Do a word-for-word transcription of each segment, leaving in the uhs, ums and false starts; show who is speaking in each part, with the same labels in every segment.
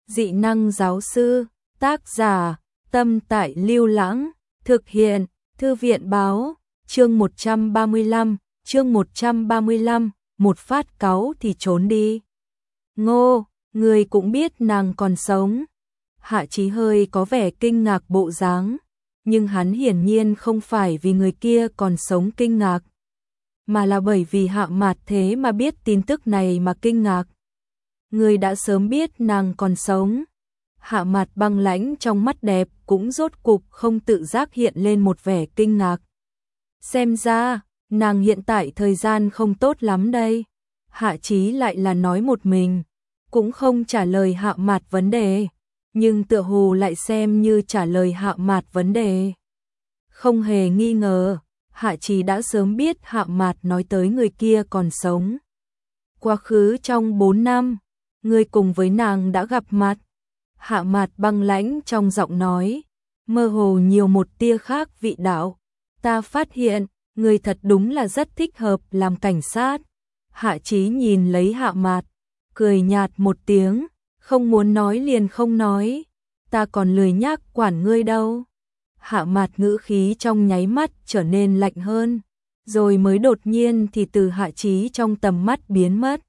Speaker 1: Dị năng giáo sư, tác giả, Tâm Tại Lưu Lãng, thực hiện, Thư viện báo, chương một trăm ba mươi lăm, chương một trăm ba mươi lăm, một phát cáu thì trốn đi. Ngô, người cũng biết nàng còn sống. Hạ Chí hơi có vẻ kinh ngạc bộ dáng, nhưng hắn hiển nhiên không phải vì người kia còn sống kinh ngạc, mà là bởi vì Hạ Mạt thế mà biết tin tức này mà kinh ngạc. Người đã sớm biết nàng còn sống. Hạ Mạt băng lãnh trong mắt đẹp cũng rốt cục không tự giác hiện lên một vẻ kinh ngạc. Xem ra, nàng hiện tại thời gian không tốt lắm đây. Hạ Chí lại là nói một mình, cũng không trả lời Hạ Mạt vấn đề, nhưng tựa hồ lại xem như trả lời Hạ Mạt vấn đề. Không hề nghi ngờ, Hạ Chí đã sớm biết Hạ Mạt nói tới người kia còn sống. Quá khứ trong bốn năm, người cùng với nàng đã gặp mặt. Hạ Mạt băng lãnh trong giọng nói, mơ hồ nhiều một tia khác vị đạo. Ta phát hiện, người thật đúng là rất thích hợp làm cảnh sát. Hạ Chí nhìn lấy Hạ Mạt, cười nhạt một tiếng, không muốn nói liền không nói, ta còn lười nhác quản ngươi đâu. Hạ Mạt ngữ khí trong nháy mắt trở nên lạnh hơn, rồi mới đột nhiên thì từ Hạ Chí trong tầm mắt biến mất.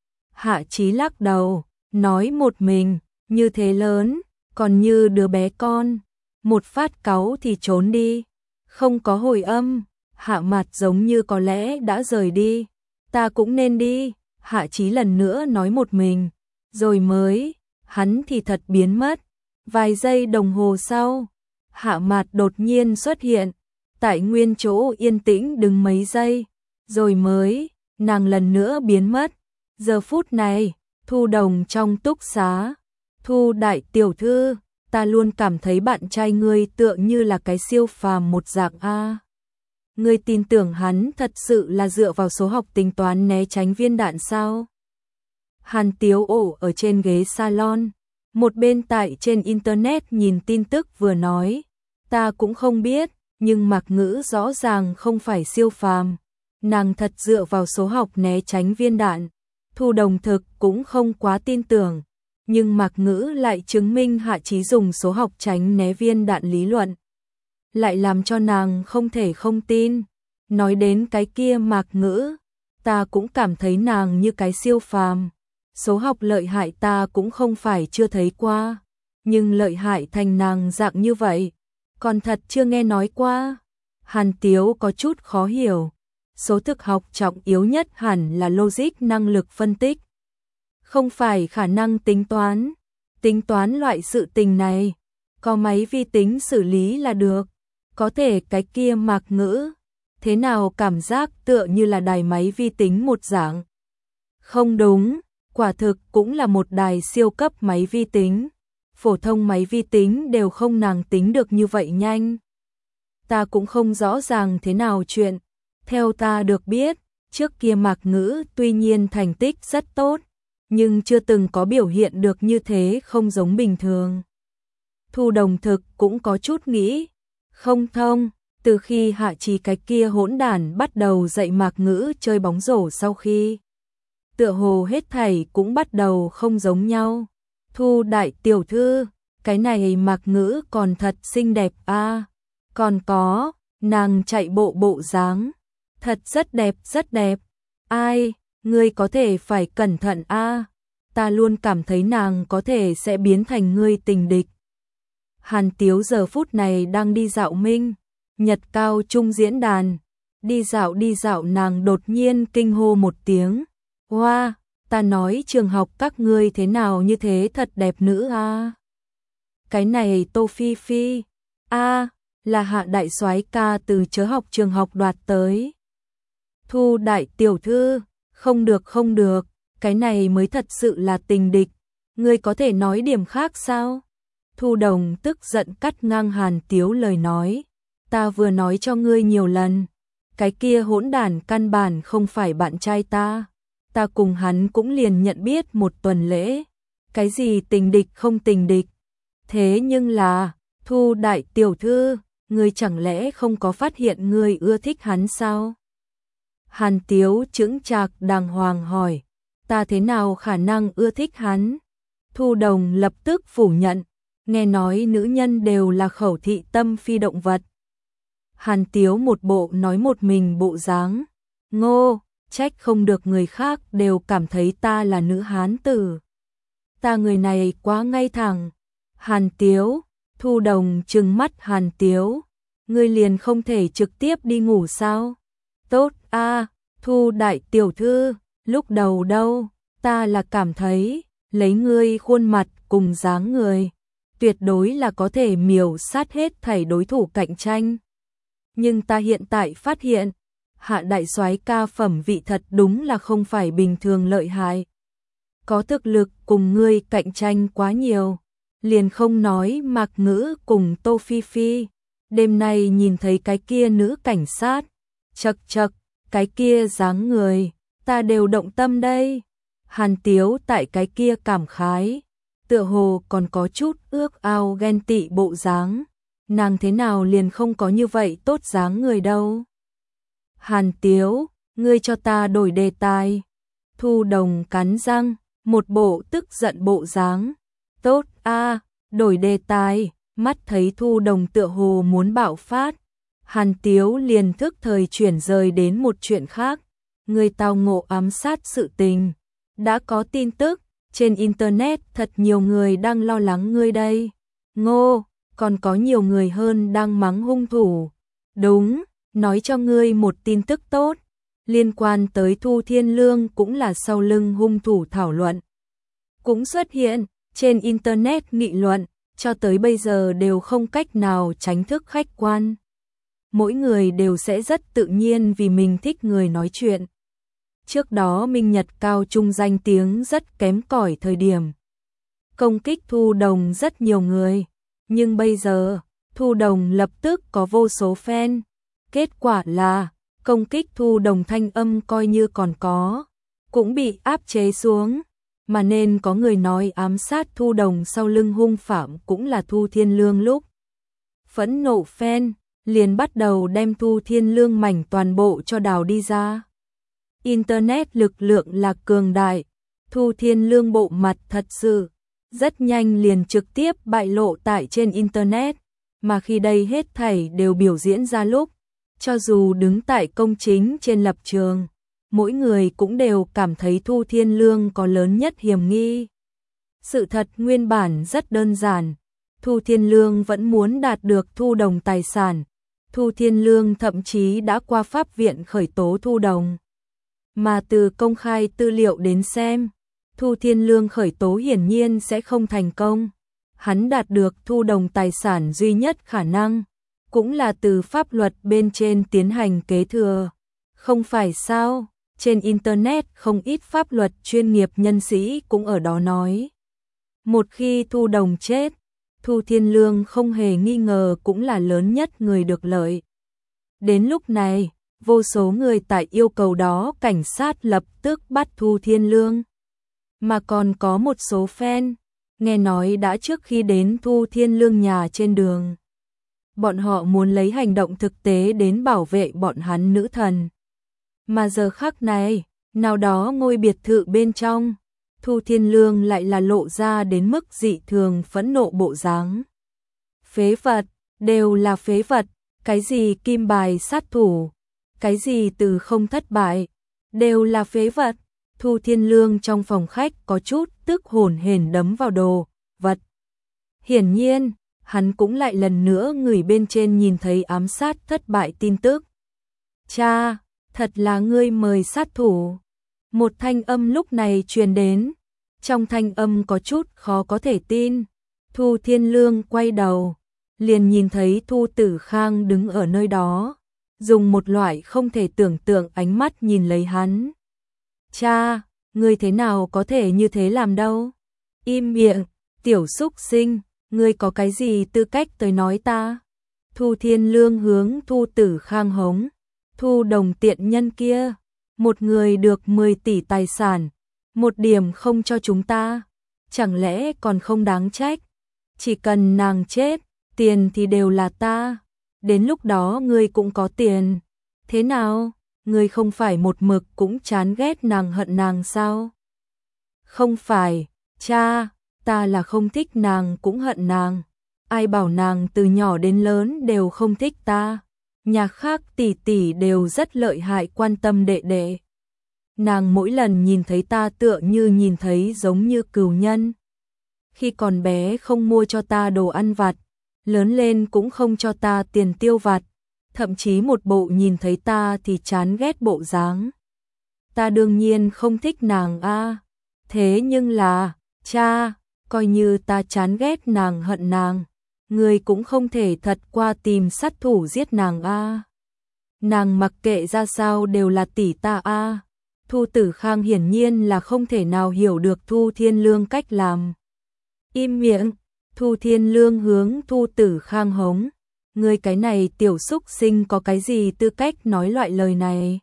Speaker 1: Hạ Chí lắc đầu, nói một mình, như thế lớn, còn như đứa bé con, một phát cáu thì trốn đi, không có hồi âm. Hạ Mạt giống như có lẽ đã rời đi, ta cũng nên đi. Hạ Chí lần nữa nói một mình, rồi mới, hắn thì thật biến mất. Vài giây đồng hồ sau, Hạ Mạt đột nhiên xuất hiện, tại nguyên chỗ yên tĩnh đứng mấy giây, rồi mới, nàng lần nữa biến mất. Giờ phút này, Thu Đồng trong túc xá, Thu đại tiểu thư, ta luôn cảm thấy bạn trai ngươi tựa như là cái siêu phàm một dạng a. Ngươi tin tưởng hắn thật sự là dựa vào số học tính toán né tránh viên đạn sao? Hàn Tiếu ổ ở trên ghế salon, một bên tại trên internet nhìn tin tức vừa nói, ta cũng không biết, nhưng Mạc Ngữ rõ ràng không phải siêu phàm, nàng thật dựa vào số học né tránh viên đạn. Thu Đồng thực cũng không quá tin tưởng, nhưng Mạc Ngữ lại chứng minh Hạ Chí dùng số học tránh né viên đạn lý luận, lại làm cho nàng không thể không tin. Nói đến cái kia Mạc Ngữ, ta cũng cảm thấy nàng như cái siêu phàm. Số học lợi hại ta cũng không phải chưa thấy qua, nhưng lợi hại thành nàng dạng như vậy, còn thật chưa nghe nói qua. Hàn Tiếu có chút khó hiểu. Số thực học trọng yếu nhất hẳn là logic, năng lực phân tích, không phải khả năng tính toán. Tính toán loại sự tình này, có máy vi tính xử lý là được. Có thể cái kia Mạc Ngữ, thế nào cảm giác tựa như là đài máy vi tính một dạng. Không đúng, quả thực cũng là một đài siêu cấp máy vi tính. Phổ thông máy vi tính đều không nàng tính được như vậy nhanh. Ta cũng không rõ ràng thế nào chuyện. Theo ta được biết, trước kia Mạc Ngữ tuy nhiên thành tích rất tốt, nhưng chưa từng có biểu hiện được như thế, không giống bình thường. Thu Đồng thực cũng có chút nghĩ không thông, từ khi Hạ Chí cái kia hỗn đản bắt đầu dạy Mạc Ngữ chơi bóng rổ sau khi, tựa hồ hết thảy cũng bắt đầu không giống nhau. Thu đại tiểu thư, cái này Mạc Ngữ còn thật xinh đẹp a, à. Còn có, nàng chạy bộ bộ dáng, thật rất đẹp rất đẹp. Ai, ngươi có thể phải cẩn thận a, à. Ta luôn cảm thấy nàng có thể sẽ biến thành ngươi tình địch. Hàn Tiếu giờ phút này đang đi dạo Minh Nhật Cao Trung diễn đàn, đi dạo đi dạo nàng đột nhiên kinh hô một tiếng, hoa, wow, ta nói trường học các ngươi thế nào như thế thật đẹp nữ a. À. Cái này Tô Phi Phi, a, à, là Hạ đại soái ca từ chớ học trường học đoạt tới. Thu đại tiểu thư, không được không được, cái này mới thật sự là tình địch, ngươi có thể nói điểm khác sao? Thu Đồng tức giận cắt ngang Hàn Tiếu lời nói, ta vừa nói cho ngươi nhiều lần, cái kia hỗn đản căn bản không phải bạn trai ta, ta cùng hắn cũng liền nhận biết một tuần lễ, cái gì tình địch không tình địch. Thế nhưng là, Thu đại tiểu thư, ngươi chẳng lẽ không có phát hiện ngươi ưa thích hắn sao? Hàn Tiếu chững chạc đàng hoàng hỏi, ta thế nào khả năng ưa thích hắn? Thu Đồng lập tức phủ nhận, nghe nói nữ nhân đều là khẩu thị tâm phi động vật. Hàn Tiếu một bộ nói một mình bộ dáng, ngô, trách không được người khác đều cảm thấy ta là nữ hán tử. Ta người này quá ngay thẳng. Hàn Tiếu, Thu Đồng trừng mắt Hàn Tiếu, ngươi liền không thể trực tiếp đi ngủ sao? Tốt a, Thu đại tiểu thư, lúc đầu đâu, ta là cảm thấy, lấy ngươi khuôn mặt cùng dáng người, tuyệt đối là có thể miểu sát hết thảy đối thủ cạnh tranh. Nhưng ta hiện tại phát hiện, Hạ đại soái ca phẩm vị thật đúng là không phải bình thường lợi hại. Có thực lực cùng ngươi cạnh tranh quá nhiều, liền không nói Mạc Ngữ cùng Tô Phi Phi. Đêm nay nhìn thấy cái kia nữ cảnh sát, chậc chậc, cái kia dáng người, ta đều động tâm đây. Hàn Tiếu tại cái kia cảm khái, tựa hồ còn có chút ước ao ghen tị bộ dáng, nàng thế nào liền không có như vậy tốt dáng người đâu. Hàn Tiếu, ngươi cho ta đổi đề tài. Thu Đồng cắn răng, một bộ tức giận bộ dáng. Tốt a, đổi đề tài. Mắt thấy Thu Đồng tựa hồ muốn bạo phát, Hàn Tiếu liền thức thời chuyển rời đến một chuyện khác. Người tao ngộ ám sát sự tình. Đã có tin tức, trên Internet thật nhiều người đang lo lắng ngươi đây. Ngô, còn có nhiều người hơn đang mắng hung thủ. Đúng, nói cho ngươi một tin tức tốt. Liên quan tới Thu Thiên Lương cũng là sau lưng hung thủ thảo luận. Cũng xuất hiện, trên Internet nghị luận, cho tới bây giờ đều không cách nào tránh thức khách quan. Mỗi người đều sẽ rất tự nhiên vì mình thích người nói chuyện. Trước đó Minh Nhật Cao Trung danh tiếng rất kém cỏi thời điểm. Công kích Thu Đồng rất nhiều người, nhưng bây giờ, Thu Đồng lập tức có vô số fan. Kết quả là, công kích Thu Đồng thanh âm coi như còn có, cũng bị áp chế xuống. Mà nên có người nói ám sát Thu Đồng sau lưng hung phạm cũng là Thu Thiên Lương lúc. Phẫn nộ fan, liền bắt đầu đem Thu Thiên Lương mảnh toàn bộ cho đào đi ra. Internet lực lượng là cường đại, Thu Thiên Lương bộ mặt thật sự, rất nhanh liền trực tiếp bại lộ tại trên Internet, mà khi đây hết thảy đều biểu diễn ra lúc, cho dù đứng tại công chính trên lập trường, mỗi người cũng đều cảm thấy Thu Thiên Lương có lớn nhất hiểm nghi. Sự thật nguyên bản rất đơn giản, Thu Thiên Lương vẫn muốn đạt được Thu Đồng tài sản, Thu Thiên Lương thậm chí đã qua pháp viện khởi tố Thu Đồng. Mà từ công khai tư liệu đến xem, Thu Thiên Lương khởi tố hiển nhiên sẽ không thành công. Hắn đạt được Thu Đồng tài sản duy nhất khả năng, cũng là từ pháp luật bên trên tiến hành kế thừa. Không phải sao, trên Internet không ít pháp luật chuyên nghiệp nhân sĩ cũng ở đó nói. Một khi Thu Đồng chết, Thu Thiên Lương không hề nghi ngờ cũng là lớn nhất người được lợi. Đến lúc này, vô số người tại yêu cầu đó cảnh sát lập tức bắt Thu Thiên Lương. Mà còn có một số fan, nghe nói đã trước khi đến Thu Thiên Lương nhà trên đường. Bọn họ muốn lấy hành động thực tế đến bảo vệ bọn hắn nữ thần. Mà giờ khắc này, nào đó ngôi biệt thự bên trong, Thu Thiên Lương lại là lộ ra đến mức dị thường phẫn nộ bộ dáng. Phế vật, đều là phế vật, cái gì kim bài sát thủ, cái gì từ không thất bại, đều là phế vật. Thu Thiên Lương trong phòng khách có chút tức hổn hển đấm vào đồ vật. Hiển nhiên, hắn cũng lại lần nữa người bên trên nhìn thấy ám sát thất bại tin tức. Cha, thật là ngươi mời sát thủ. Một thanh âm lúc này truyền đến, trong thanh âm có chút khó có thể tin. Thu Thiên Lương quay đầu, liền nhìn thấy Thu Tử Khang đứng ở nơi đó, dùng một loại không thể tưởng tượng ánh mắt nhìn lấy hắn. Cha, ngươi thế nào có thể như thế làm đâu? Im miệng, tiểu súc sinh, ngươi có cái gì tư cách tới nói ta? Thu Thiên Lương hướng Thu Tử Khang hống. Thu Đồng tiện nhân kia, một người được mười tỷ tài sản, một điểm không cho chúng ta, chẳng lẽ còn không đáng trách? Chỉ cần nàng chết, tiền thì đều là ta, đến lúc đó ngươi cũng có tiền. Thế nào, ngươi không phải một mực cũng chán ghét nàng hận nàng sao? Không phải, cha, ta là không thích nàng cũng hận nàng. Ai bảo nàng từ nhỏ đến lớn đều không thích ta. Nhà khác tỷ tỷ đều rất lợi hại quan tâm đệ đệ. Nàng mỗi lần nhìn thấy ta tựa như nhìn thấy giống như cừu nhân. Khi còn bé không mua cho ta đồ ăn vặt, lớn lên cũng không cho ta tiền tiêu vặt, thậm chí một bộ nhìn thấy ta thì chán ghét bộ dáng. Ta đương nhiên không thích nàng a. Thế nhưng là, cha, coi như ta chán ghét nàng hận nàng, người cũng không thể thật qua tìm sát thủ giết nàng a. Nàng mặc kệ ra sao đều là tỷ ta a. Thu Tử Khang hiển nhiên là không thể nào hiểu được Thu Thiên Lương cách làm. Im miệng, Thu Thiên Lương hướng Thu Tử Khang hống. Ngươi cái này tiểu xúc sinh có cái gì tư cách nói loại lời này?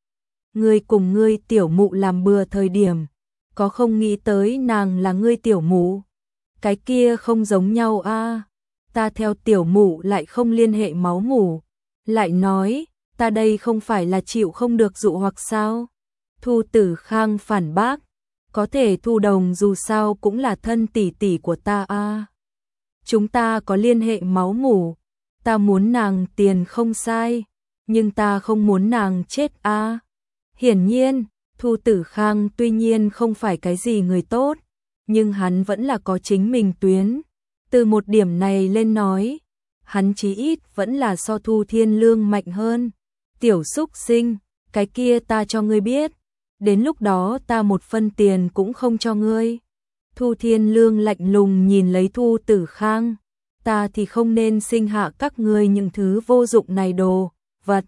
Speaker 1: Ngươi cùng ngươi tiểu mụ làm bừa thời điểm, có không nghĩ tới nàng là ngươi tiểu mụ? Cái kia không giống nhau a. Ta theo tiểu mụ lại không liên hệ máu mủ. Lại nói, ta đây không phải là chịu không được dụ hoặc sao? Thu Tử Khang phản bác, có thể Thu Đồng dù sao cũng là thân tỷ tỷ của ta a. Chúng ta có liên hệ máu mủ, ta muốn nàng tiền không sai, nhưng ta không muốn nàng chết a. Hiển nhiên, Thu Tử Khang tuy nhiên không phải cái gì người tốt, nhưng hắn vẫn là có chính mình tuyến. Từ một điểm này lên nói, hắn chí ít vẫn là so Thu Thiên Lương mạnh hơn. Tiểu xúc sinh, cái kia ta cho ngươi biết, đến lúc đó ta một phân tiền cũng không cho ngươi. Thu Thiên Lương lạnh lùng nhìn lấy Thu Tử Khang, ta thì không nên sinh hạ các ngươi những thứ vô dụng này đồ, vật.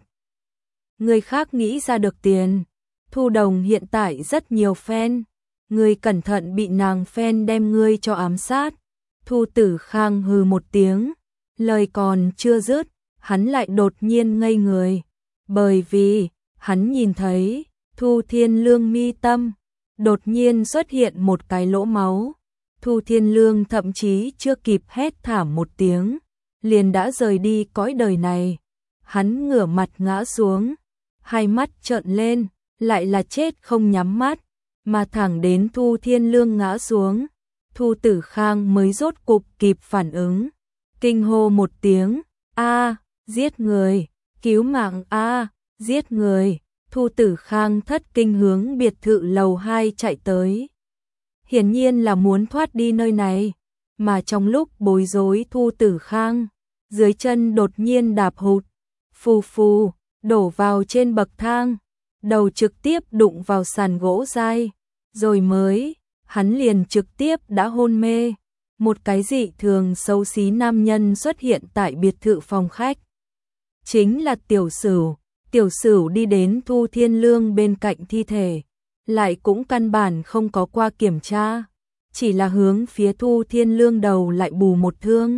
Speaker 1: Người khác nghĩ ra được tiền, Thu Đồng hiện tại rất nhiều fan, ngươi cẩn thận bị nàng fan đem ngươi cho ám sát. Thu Tử Khang hừ một tiếng, lời còn chưa dứt, hắn lại đột nhiên ngây người, bởi vì hắn nhìn thấy Thu Thiên Lương mi tâm đột nhiên xuất hiện một cái lỗ máu. Thu Thiên Lương thậm chí chưa kịp hét thảm một tiếng, liền đã rời đi cõi đời này. Hắn ngửa mặt ngã xuống, hai mắt trợn lên, lại là chết không nhắm mắt, mà thẳng đến Thu Thiên Lương ngã xuống, Thu Tử Khang mới rốt cục kịp phản ứng, kinh hô một tiếng, a, giết người, cứu mạng a, giết người. Thu Tử Khang thất kinh hướng biệt thự lầu hai chạy tới. Hiển nhiên là muốn thoát đi nơi này, mà trong lúc bối rối Thu Tử Khang, dưới chân đột nhiên đạp hụt, phù phù, đổ vào trên bậc thang, đầu trực tiếp đụng vào sàn gỗ dai, rồi mới, hắn liền trực tiếp đã hôn mê. Một cái dị thường xấu xí nam nhân xuất hiện tại biệt thự phòng khách. Chính là Tiểu Sửu. Tiểu Sửu đi đến Thu Thiên Lương bên cạnh thi thể, lại cũng căn bản không có qua kiểm tra, chỉ là hướng phía Thu Thiên Lương đầu lại bù một thương.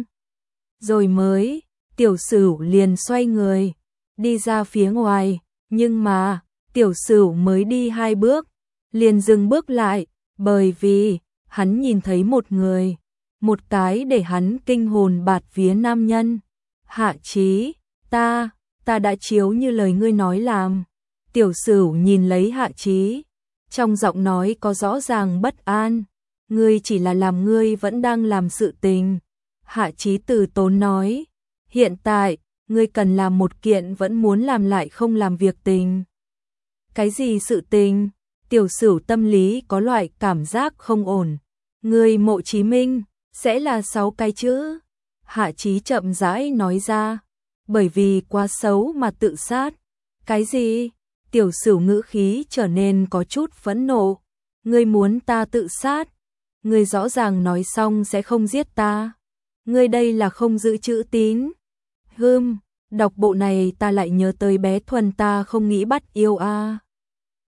Speaker 1: Rồi mới, Tiểu Sửu liền xoay người, đi ra phía ngoài, nhưng mà, Tiểu Sửu mới đi hai bước, liền dừng bước lại, bởi vì, hắn nhìn thấy một người, một cái để hắn kinh hồn bạt vía nam nhân. Hạ Chí, ta... ta đã chiếu như lời ngươi nói làm. Tiểu Sửu nhìn lấy Hạ Chí, trong giọng nói có rõ ràng bất an, ngươi chỉ là làm ngươi vẫn đang làm sự tình. Hạ Chí từ tốn nói, hiện tại, ngươi cần làm một kiện vẫn muốn làm lại không làm việc tình. Cái gì sự tình? Tiểu Sửu tâm lý có loại cảm giác không ổn. Ngươi Mộ Chí Minh, sẽ là sáu cái chữ. Hạ Chí chậm rãi nói ra. Bởi vì quá xấu mà tự sát. Cái gì? Tiểu Sửu ngữ khí trở nên có chút phẫn nộ. Ngươi muốn ta tự sát? Ngươi rõ ràng nói xong sẽ không giết ta. Ngươi đây là không giữ chữ tín. Hừm, đọc bộ này ta lại nhớ tới bé Thuần ta không nghĩ bắt yêu a.